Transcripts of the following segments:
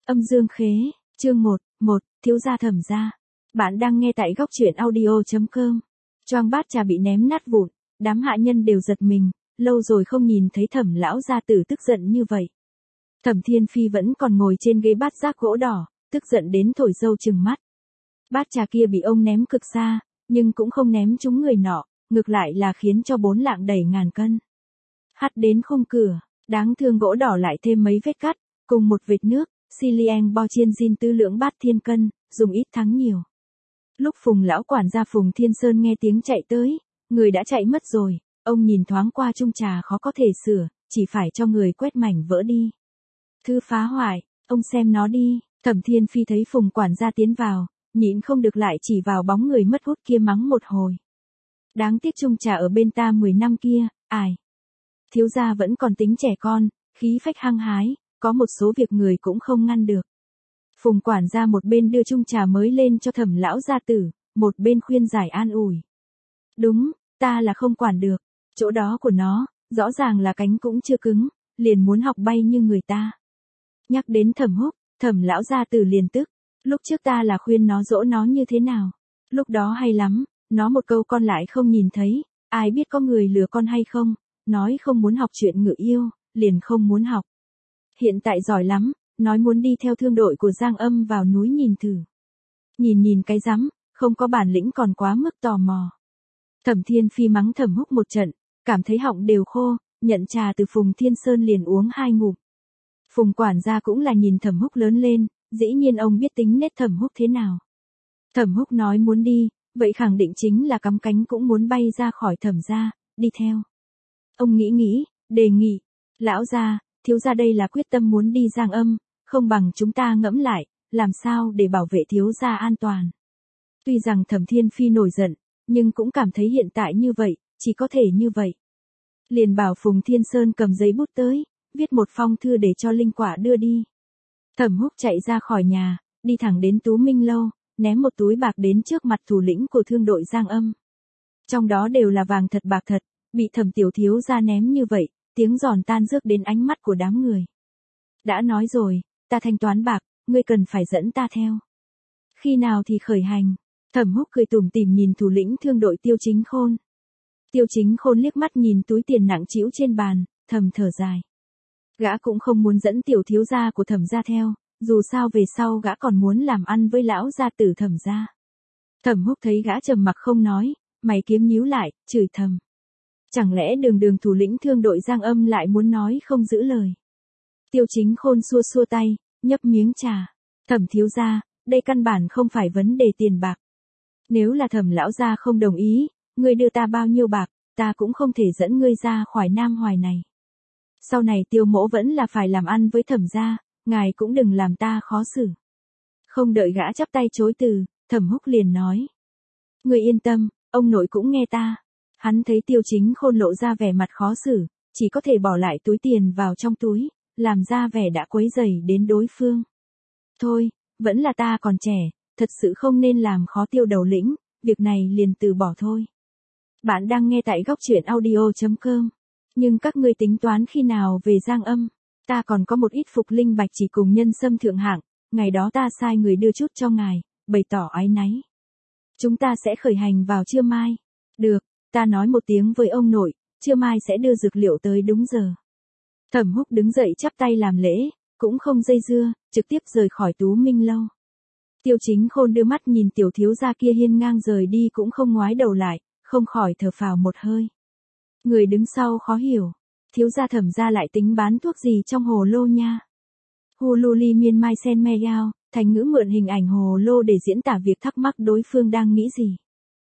Âm dương khế, chương 1, thiếu gia Thẩm gia. Bạn đang nghe tại góc truyện audio.com. Choang bát trà bị ném nát vụn, đám hạ nhân đều giật mình, lâu rồi không nhìn thấy Thẩm lão gia tử tức giận như vậy. Thẩm Thiên Phi vẫn còn ngồi trên ghế bát giác gỗ đỏ, tức giận đến thổi râu trừng mắt. Bát trà kia bị ông ném cực xa, nhưng cũng không ném trúng người nọ, ngược lại là khiến cho 4 lạng đẩy ngàn cân. Hắt đến khung cửa, đáng thương gỗ đỏ lại thêm mấy vết cắt, cùng một vệt nước. Xiliang bao chiên zin tư lượng bát thiên cân, dùng ít thắng nhiều. Lúc Phùng lão quản gia Phùng Thiên Sơn nghe tiếng chạy tới, người đã chạy mất rồi, ông nhìn thoáng qua chung trà khó có thể sửa, chỉ phải cho người quét mảnh vỡ đi. Thư phá hoại, ông xem nó đi. Thẩm Thiên Phi thấy Phùng quản gia tiến vào, nhịn không được lại chỉ vào bóng người mất hút kia mắng một hồi. Đáng tiếc chung trà ở bên ta 10 năm kia, ai. Thiếu gia vẫn còn tính trẻ con, khí phách hăng hái. Có một số việc người cũng không ngăn được. Phùng quản gia một bên đưa chung trà mới lên cho Thẩm lão gia tử, một bên khuyên giải an ủi. Đúng, ta là không quản được, chỗ đó của nó, rõ ràng là cánh cũng chưa cứng, liền muốn học bay như người ta. Nhắc đến Thẩm Húc, Thẩm lão gia tử liền tức, lúc trước ta là khuyên nó dỗ nó như thế nào. Lúc đó hay lắm, nó một câu con lại không nhìn thấy, ai biết có người lừa con hay không, nói không muốn học chuyện ngự yêu, liền không muốn học. Hiện tại giỏi lắm, nói muốn đi theo thương đội của Giang Âm vào núi nhìn thử. Nhìn cái rắm, không có bản lĩnh còn quá mức tò mò. Thẩm Thiên Phi mắng Thẩm Húc một trận, cảm thấy họng đều khô, nhận trà từ Phùng Thiên Sơn liền uống 2 ngụm. Phùng quản gia cũng là nhìn Thẩm Húc lớn lên, dĩ nhiên ông biết tính nết Thẩm Húc thế nào. Thẩm Húc nói muốn đi, vậy khẳng định chính là cắm cánh cũng muốn bay ra khỏi Thẩm gia, đi theo. Ông nghĩ, đề nghị, lão gia, thiếu gia đây là quyết tâm muốn đi Giang Âm, không bằng chúng ta ngẫm lại, làm sao để bảo vệ thiếu gia an toàn. Tuy rằng Thẩm Thiên Phi nổi giận, nhưng cũng cảm thấy hiện tại như vậy, chỉ có thể như vậy. Liền bảo Phùng Thiên Sơn cầm giấy bút tới, viết một phong thư để cho Linh Quả đưa đi. Thẩm Húc chạy ra khỏi nhà, đi thẳng đến Tú Minh Lâu, ném một túi bạc đến trước mặt thủ lĩnh của thương đội Giang Âm. Trong đó đều là vàng thật bạc thật, bị Thẩm tiểu thiếu gia ném như vậy. Tiếng giòn tan rước đến ánh mắt của đám người. Đã nói rồi, ta thanh toán bạc, ngươi cần phải dẫn ta theo. Khi nào thì khởi hành? Thẩm Húc cười tủm tỉm nhìn thủ lĩnh thương đội Tiêu Chính Khôn. Tiêu Chính Khôn liếc mắt nhìn túi tiền nặng trĩu trên bàn, thầm thở dài. Gã cũng không muốn dẫn tiểu thiếu gia của Thẩm gia theo, dù sao về sau gã còn muốn làm ăn với lão gia tử Thẩm gia. Thẩm Húc thấy gã trầm mặc không nói, mày kiếm nhíu lại, chửi thầm. Chẳng lẽ đường thủ lĩnh thương đội Giang Âm lại muốn nói không giữ lời. Tiêu Chính Khôn xua tay, nhấp miếng trà. Thẩm thiếu gia, đây căn bản không phải vấn đề tiền bạc. Nếu là Thẩm lão gia không đồng ý, ngươi đưa ta bao nhiêu bạc, ta cũng không thể dẫn ngươi ra khỏi Nam Hoài này. Sau này Tiêu mỗ vẫn là phải làm ăn với Thẩm gia, ngài cũng đừng làm ta khó xử. Không đợi gã chắp tay chối từ, Thẩm Húc liền nói. Ngươi yên tâm, ông nội cũng nghe ta. Hắn thấy Tiêu Chính Khôn lộ ra vẻ mặt khó xử, chỉ có thể bỏ lại túi tiền vào trong túi, làm ra vẻ đã quấy rầy đến đối phương. Thôi, vẫn là ta còn trẻ, thật sự không nên làm khó Tiêu đầu lĩnh, việc này liền từ bỏ thôi. Bạn đang nghe tại góc truyện audio.com. Nhưng các ngươi tính toán khi nào về Giang Âm, ta còn có một ít phục linh bạch chỉ cùng nhân sâm thượng hạng, ngày đó ta sai người đưa chút cho ngài, bày tỏ áy náy. Chúng ta sẽ khởi hành vào trưa mai. Được. Ta nói một tiếng với ông nội, trưa mai sẽ đưa dược liệu tới đúng giờ. Thẩm Húc đứng dậy chắp tay làm lễ, cũng không dây dưa, trực tiếp rời khỏi Tú Minh Lâu. Tiêu Chính Khôn đưa mắt nhìn tiểu thiếu gia kia hiên ngang rời đi cũng không ngoái đầu lại, không khỏi thở phào một hơi. Người đứng sau khó hiểu, thiếu gia Thẩm gia lại tính bán thuốc gì trong hồ lô nha. Hululi miên mai sen me yao, thành ngữ mượn hình ảnh hồ lô để diễn tả việc thắc mắc đối phương đang nghĩ gì.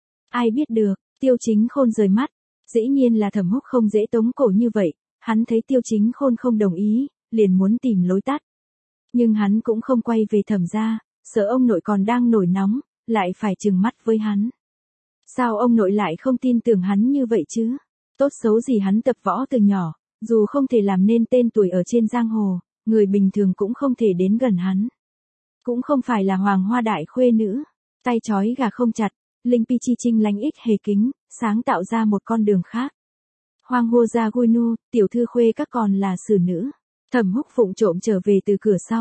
Ai biết được. Tiêu Chính Khôn rời mắt, dĩ nhiên là Thẩm Húc không dễ tống cổ như vậy, hắn thấy Tiêu Chính Khôn không đồng ý, liền muốn tìm lối tắt. Nhưng hắn cũng không quay về Thẩm gia, sợ ông nội còn đang nổi nóng, lại phải trừng mắt với hắn. Sao ông nội lại không tin tưởng hắn như vậy chứ? Tốt xấu gì hắn tập võ từ nhỏ, dù không thể làm nên tên tuổi ở trên giang hồ, người bình thường cũng không thể đến gần hắn. Cũng không phải là hoàng hoa đại khuê nữ, tay trói gà không chặt. Linh Pi Chi Trinh lánh ích hề kính, sáng tạo ra một con đường khác. Hoang hô ra Gui Nu, tiểu thư khuê các còn là xử nữ. Thẩm Húc phụng trộm trở về từ cửa sau,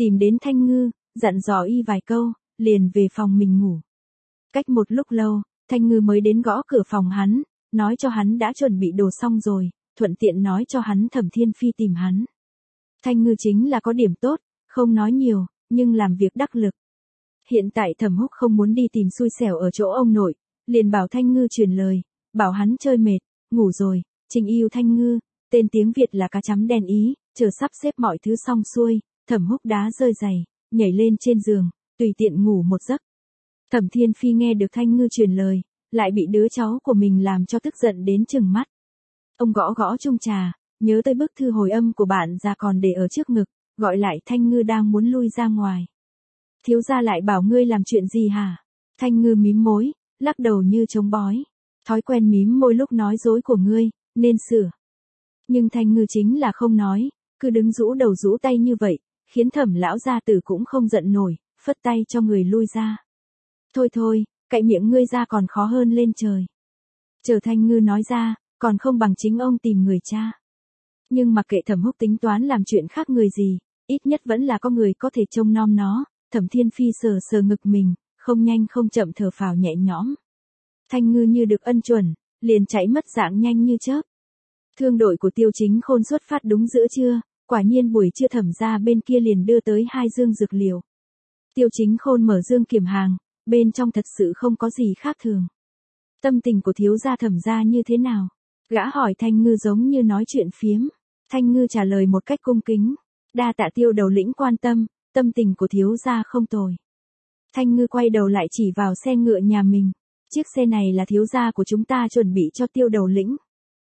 tìm đến Thanh Ngư, dặn dò y vài câu, liền về phòng mình ngủ. Cách một lúc lâu, Thanh Ngư mới đến gõ cửa phòng hắn, nói cho hắn đã chuẩn bị đồ xong rồi, thuận tiện nói cho hắn Thẩm Thiên Phi tìm hắn. Thanh Ngư chính là có điểm tốt, không nói nhiều, nhưng làm việc đắc lực. Hiện tại Thẩm Húc không muốn đi tìm xui xẻo ở chỗ ông nội, liền bảo Thanh Ngư truyền lời, bảo hắn chơi mệt, ngủ rồi, Trình yêu Thanh Ngư, tên tiếng Việt là cá chấm đen ý, chờ sắp xếp mọi thứ xong xuôi, Thẩm Húc đá rơi giày, nhảy lên trên giường, tùy tiện ngủ một giấc. Thẩm Thiên Phi nghe được Thanh Ngư truyền lời, lại bị đứa cháu của mình làm cho tức giận đến trừng mắt. Ông gõ gõ chung trà, nhớ tới bức thư hồi âm của bạn già còn để ở trước ngực, gọi lại Thanh Ngư đang muốn lui ra ngoài. Thiếu gia lại bảo ngươi làm chuyện gì hả? Thanh Ngư mím môi, lắc đầu như chống bói. Thói quen mím môi lúc nói dối của ngươi, nên sửa. Nhưng Thanh Ngư chính là không nói, cứ đứng rũ đầu rũ tay như vậy, khiến Thẩm lão gia tử cũng không giận nổi, phất tay cho người lui ra. Thôi thôi, cạy miệng ngươi ra còn khó hơn lên trời. Chờ Thanh Ngư nói ra, còn không bằng chính ông tìm người cha. Nhưng mặc kệ Thẩm Húc tính toán làm chuyện khác người gì, ít nhất vẫn là có người có thể trông nom nó. Thẩm Thiên Phi sờ sờ ngực mình, không nhanh không chậm thở phào nhẹ nhõm. Thanh Ngư như được ân chuẩn, liền chạy mất dạng nhanh như chớp. Thương đội của Tiêu Chính Khôn xuất phát đúng giữa trưa, quả nhiên buổi trưa Thẩm gia bên kia liền đưa tới 2 dương dược liều. Tiêu Chính Khôn mở dương kiểm hàng, bên trong thật sự không có gì khác thường. Tâm tình của thiếu gia Thẩm gia như thế nào? Gã hỏi Thanh Ngư giống như nói chuyện phiếm. Thanh Ngư trả lời một cách cung kính. Đa tạ Tiêu đầu lĩnh quan tâm, tâm tình của thiếu gia không tồi. Thanh Ngư quay đầu lại chỉ vào xe ngựa nhà mình. Chiếc xe này là thiếu gia của chúng ta chuẩn bị cho Tiêu đầu lĩnh.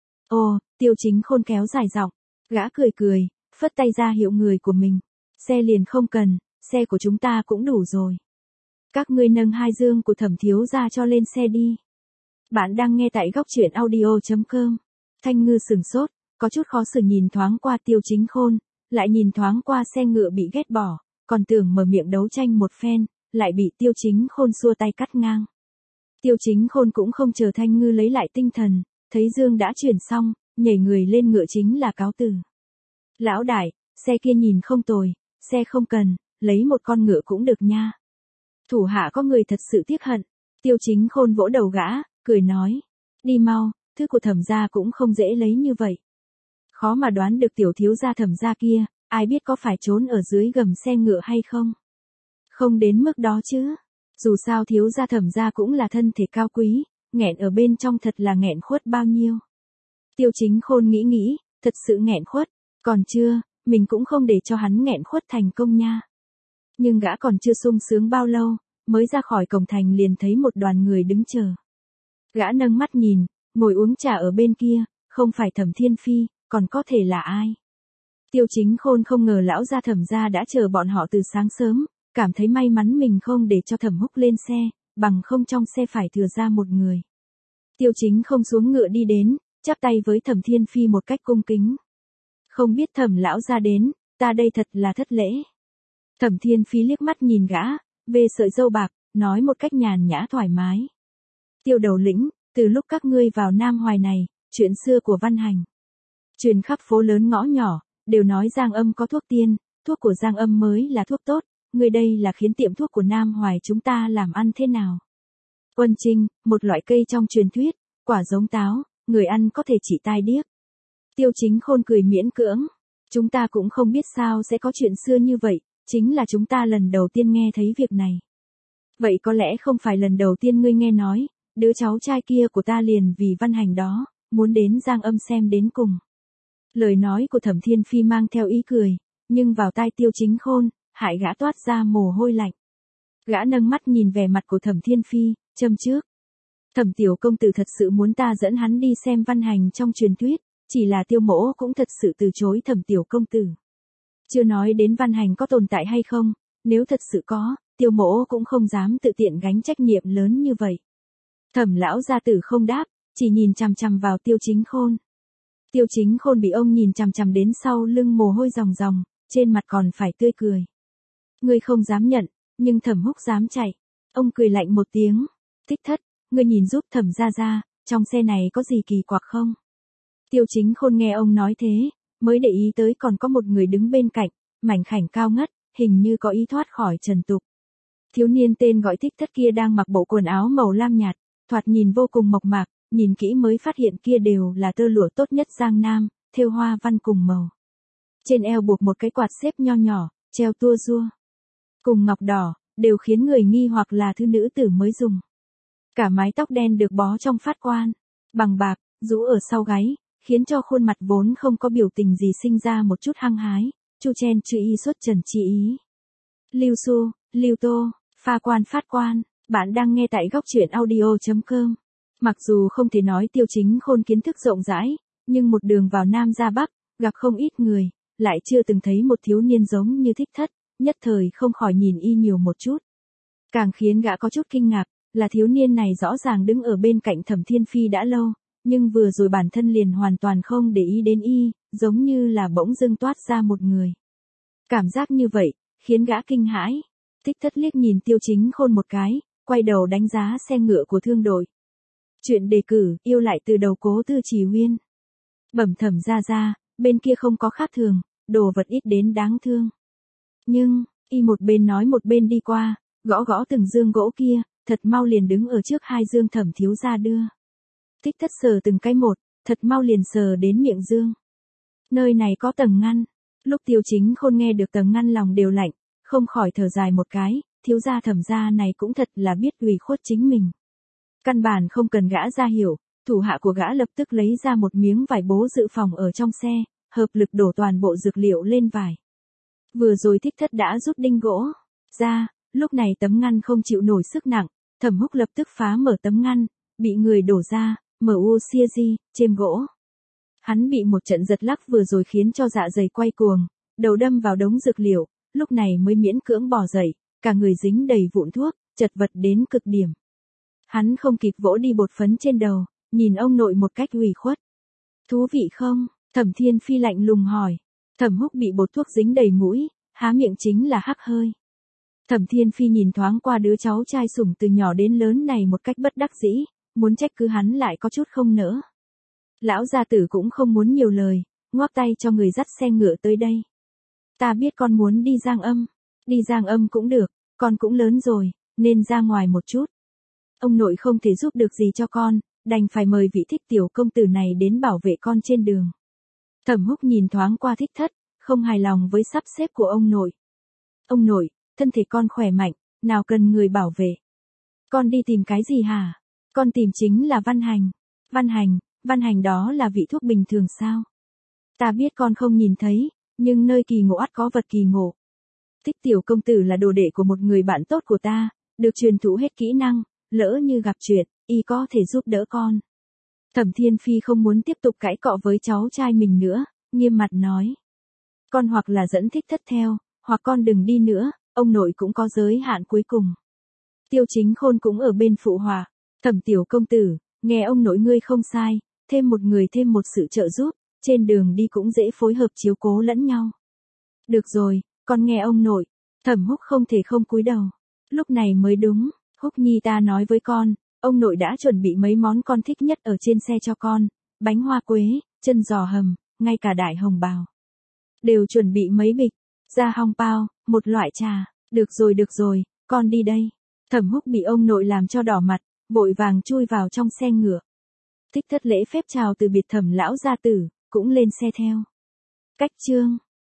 Ồ, Tiêu Chính Khôn kéo dài giọng. Gã cười cười, phất tay ra hiệu người của mình. Xe liền không cần, xe của chúng ta cũng đủ rồi. Các ngươi nâng 2 dương của Thẩm thiếu gia cho lên xe đi. Bạn đang nghe tại góc truyện audio.com. Thanh Ngư sửng sốt, có chút khó xử nhìn thoáng qua Tiêu Chính Khôn, lại nhìn thoáng qua xe ngựa bị ghét bỏ, còn tưởng mở miệng đấu tranh một phen, lại bị Tiêu Chính Khôn xua tay cắt ngang. Tiêu Chính Khôn cũng không chờ Thanh Ngư lấy lại tinh thần, thấy dương đã chuyển xong, nhảy người lên ngựa chính là cáo từ. Lão đại, xe kia nhìn không tồi, xe không cần, lấy một con ngựa cũng được nha. Thủ hạ có người thật sự tiếc hận. Tiêu Chính Khôn vỗ đầu gã, cười nói. Đi mau, thứ của Thẩm gia cũng không dễ lấy như vậy. Khó mà đoán được tiểu thiếu gia Thẩm gia kia, ai biết có phải trốn ở dưới gầm xe ngựa hay không. Không đến mức đó chứ. Dù sao thiếu gia Thẩm gia cũng là thân thể cao quý, nghẹn ở bên trong thật là nghẹn khuất bao nhiêu. Tiêu Chính Khôn nghĩ nghĩ, thật sự nghẹn khuất, còn chưa, mình cũng không để cho hắn nghẹn khuất thành công nha. Nhưng gã còn chưa sung sướng bao lâu, mới ra khỏi cổng thành liền thấy một đoàn người đứng chờ. Gã nâng mắt nhìn, ngồi uống trà ở bên kia, không phải Thẩm Thiên Phi, còn có thể là ai. Tiêu Chính Khôn không ngờ lão gia Thẩm gia đã chờ bọn họ từ sáng sớm, cảm thấy may mắn mình không để cho Thẩm Húc lên xe, bằng không trong xe phải thừa ra một người. Tiêu Chính không xuống ngựa đi đến, chắp tay với Thẩm Thiên Phi một cách cung kính. Không biết Thẩm lão gia đến, ta đây thật là thất lễ. Thẩm Thiên Phi liếc mắt nhìn gã, về sợi râu bạc, nói một cách nhàn nhã thoải mái. Tiêu đầu lĩnh, từ lúc các ngươi vào Nam Hoài này, chuyện xưa của Văn Hành. Truyền khắp phố lớn ngõ nhỏ, đều nói Giang Âm có thuốc tiên, thuốc của Giang Âm mới là thuốc tốt, người đây là khiến tiệm thuốc của Nam Hoài chúng ta làm ăn thế nào. Quân trinh, một loại cây trong truyền thuyết, quả giống táo, người ăn có thể trị tai điếc. Tiêu Chính Khôn cười miễn cưỡng, chúng ta cũng không biết sao sẽ có chuyện xưa như vậy, chính là chúng ta lần đầu tiên nghe thấy việc này. Vậy có lẽ không phải lần đầu tiên ngươi nghe nói, đứa cháu trai kia của ta liền vì Văn Hành đó, muốn đến Giang Âm xem đến cùng. Lời nói của Thẩm Thiên Phi mang theo ý cười, nhưng vào tai Tiêu Chính Khôn, hại gã toát ra mồ hôi lạnh. Gã nâng mắt nhìn vẻ mặt của Thẩm Thiên Phi, châm trước. Thẩm tiểu công tử thật sự muốn ta dẫn hắn đi xem Văn Hành trong truyền thuyết, chỉ là Tiêu mỗ cũng thật sự từ chối Thẩm tiểu công tử. Chưa nói đến Văn Hành có tồn tại hay không, nếu thật sự có, Tiêu mỗ cũng không dám tự tiện gánh trách nhiệm lớn như vậy. Thẩm lão gia tử không đáp, chỉ nhìn chằm chằm vào Tiêu Chính Khôn. Tiêu Chính Khôn bị ông nhìn chằm chằm đến sau lưng mồ hôi ròng ròng, trên mặt còn phải tươi cười. Ngươi không dám nhận, nhưng Thẩm Húc dám chạy. Ông cười lạnh một tiếng. Thích thất, ngươi nhìn giúp Thẩm gia gia, trong xe này có gì kỳ quặc không? Tiêu Chính Khôn nghe ông nói thế, mới để ý tới còn có một người đứng bên cạnh, mảnh khảnh cao ngất, hình như có ý thoát khỏi trần tục. Thiếu niên tên gọi Thích Thất kia đang mặc bộ quần áo màu lam nhạt, thoạt nhìn vô cùng mộc mạc, nhìn kỹ mới phát hiện kia đều là tơ lụa tốt nhất Giang Nam, thêu hoa văn cùng màu. Trên eo buộc một cái quạt xếp nho nhỏ, treo tua rua. Cùng ngọc đỏ, đều khiến người nghi hoặc là thứ nữ tử mới dùng. Cả mái tóc đen được bó trong phát quan, bằng bạc, rũ ở sau gáy, khiến cho khuôn mặt vốn không có biểu tình gì sinh ra một chút hăng hái, chu chen chữ y xuất trần chi ý. Lưu Xu, Lưu Tô, pha quan phát quan, bạn đang nghe tại góc truyện audio.com. Mặc dù không thể nói Tiêu Chính Khôn kiến thức rộng rãi, nhưng một đường vào Nam ra Bắc, gặp không ít người, lại chưa từng thấy một thiếu niên giống như Thích Thất, nhất thời không khỏi nhìn y nhiều một chút. Càng khiến gã có chút kinh ngạc, là thiếu niên này rõ ràng đứng ở bên cạnh Thẩm Thiên Phi đã lâu, nhưng vừa rồi bản thân liền hoàn toàn không để ý đến y, giống như là bỗng dưng toát ra một người. Cảm giác như vậy, khiến gã kinh hãi. Thích Thất liếc nhìn Tiêu Chính Khôn một cái, quay đầu đánh giá xe ngựa của thương đội. Chuyện đề cử, yêu lại từ đầu Cố Tư Trì Huyên. Bẩm Thẩm gia, bên kia không có khác thường, đồ vật ít đến đáng thương. Nhưng, y một bên nói một bên đi qua, gõ gõ từng dương gỗ kia, thật mau liền đứng ở trước hai dương Thẩm thiếu gia đưa. Thích Thất sờ từng cái một, thật mau liền sờ đến miệng dương. Nơi này có tầng ngăn. Lúc Tiêu Chính Khôn nghe được tầng ngăn lòng đều lạnh, không khỏi thở dài một cái, thiếu gia Thẩm gia này cũng thật là biết ủy khuất chính mình. Căn bản không cần gã ra hiểu, thủ hạ của gã lập tức lấy ra một miếng vải bố dự phòng ở trong xe, hợp lực đổ toàn bộ dược liệu lên vải. Vừa rồi Thích Thất đã rút đinh gỗ ra, lúc này tấm ngăn không chịu nổi sức nặng, Thẩm Húc lập tức phá mở tấm ngăn, bị người đổ ra, chêm gỗ. Hắn bị một trận giật lắc vừa rồi khiến cho dạ dày quay cuồng, đầu đâm vào đống dược liệu, lúc này mới miễn cưỡng bò dậy, cả người dính đầy vụn thuốc, chật vật đến cực điểm. Hắn không kịp vỗ đi bột phấn trên đầu, nhìn ông nội một cách ủy khuất. Thú vị không? Thẩm Thiên Phi lạnh lùng hỏi. Thẩm Húc bị bột thuốc dính đầy mũi, há miệng chính là hắc hơi. Thẩm Thiên Phi nhìn thoáng qua đứa cháu trai sủng từ nhỏ đến lớn này một cách bất đắc dĩ, muốn trách cứ hắn lại có chút không nỡ. Lão gia tử cũng không muốn nhiều lời, ngoắc tay cho người dắt xe ngựa tới đây. Ta biết con muốn đi Giang Âm cũng được, con cũng lớn rồi, nên ra ngoài một chút. Ông nội không thể giúp được gì cho con, đành phải mời vị Thích tiểu công tử này đến bảo vệ con trên đường. Thẩm Húc nhìn thoáng qua Thích Thất, không hài lòng với sắp xếp của ông nội. Ông nội, thân thể con khỏe mạnh, nào cần người bảo vệ. Con đi tìm cái gì hả? Con tìm chính là Văn Hành. Văn Hành đó là vị thuốc bình thường sao? Ta biết con không nhìn thấy, nhưng nơi kỳ ngộ ắt có vật kỳ ngộ. Thích tiểu công tử là đồ đệ của một người bạn tốt của ta, được truyền thụ hết kỹ năng, lỡ như gặp chuyện, y có thể giúp đỡ con. Thẩm Thiên Phi không muốn tiếp tục cãi cọ với cháu trai mình nữa, nghiêm mặt nói. Con hoặc là dẫn Thích Thất theo, hoặc con đừng đi nữa, ông nội cũng có giới hạn cuối cùng. Tiêu Chính Khôn cũng ở bên phụ họa. Thẩm tiểu công tử, nghe ông nội ngươi không sai, thêm một người thêm một sự trợ giúp, trên đường đi cũng dễ phối hợp chiếu cố lẫn nhau. Được rồi, con nghe ông nội. Thẩm Húc không thể không cúi đầu. Lúc này mới đúng, Húc nhi ta nói với con, ông nội đã chuẩn bị mấy món con thích nhất ở trên xe cho con, bánh hoa quế, chân giò hầm, ngay cả đại hồng bào. Đều chuẩn bị mấy bịch, da hong pao, một loại trà, được rồi, con đi đây. Thẩm Húc bị ông nội làm cho đỏ mặt, vội vàng chui vào trong xe ngựa. Thích Thất lễ phép chào từ biệt Thẩm lão gia tử, cũng lên xe theo. Cách chương